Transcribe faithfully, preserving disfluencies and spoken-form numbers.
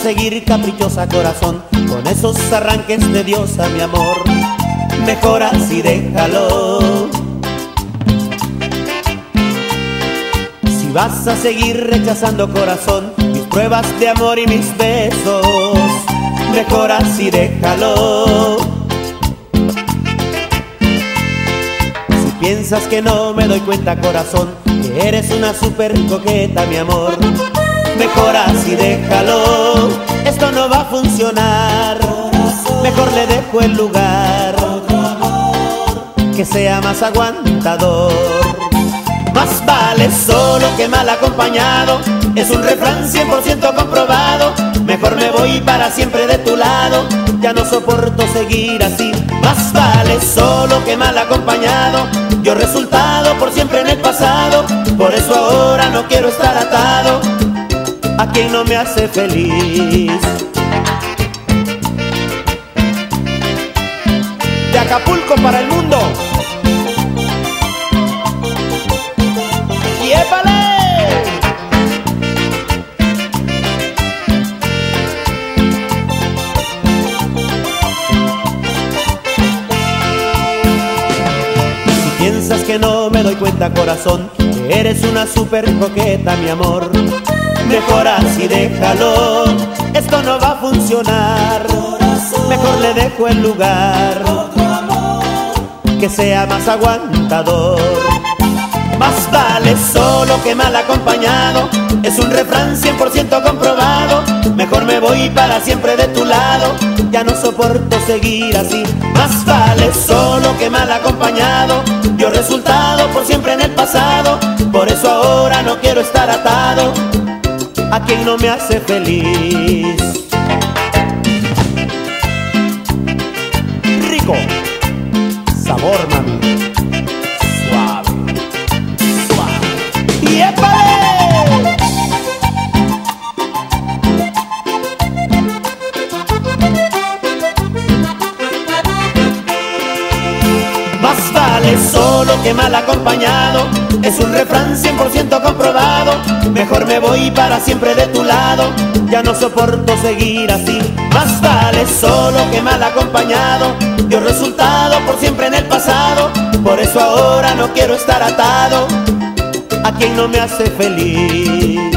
seguir, caprichosa corazón, con esos arranques de diosa, mi amor. Mejor así déjalo. Si vas a seguir rechazando, corazón, mis pruebas de amor y mis besos, mejor así déjalo. Si piensas que no me doy cuenta, corazón, que eres una super coqueta, mi amor, mejor así déjalo. Esto no va a funcionar, mejor le dejo el lugar, que sea más aguantador. Más vale solo que mal acompañado, es un refrán cien por ciento comprobado. Mejor me voy para siempre de tu lado, ya no soporto seguir así. Más vale solo que mal acompañado, dio resultado por siempre en el pasado. Por eso ahora no quiero estar atado a quien no me hace feliz. De Acapulco para el mundo. ¡Y épale! Si piensas que no me doy cuenta, corazón, que eres una super coqueta, mi amor, mejor así déjalo. Esto no va a funcionar, mejor le dejo el lugar, que sea más aguantador. Más vale solo que mal acompañado, es un refrán cien por ciento comprobado. Mejor me voy para siempre de tu lado, ya no soporto seguir así. Más vale solo que mal acompañado, dio resultado por siempre en el pasado. Por eso ahora no quiero estar atado a quien no me hace feliz. Rico, sabor, mami, suave, suave. ¡Y épale! Más vale solo que mal acompañado, es un refrán cien por ciento comprobado. Mejor me voy para siempre de tu lado, ya no soporto seguir así. Más vale solo que mal acompañado, dio resultado por siempre en el pasado. Por eso ahora no quiero estar atado a quien no me hace feliz.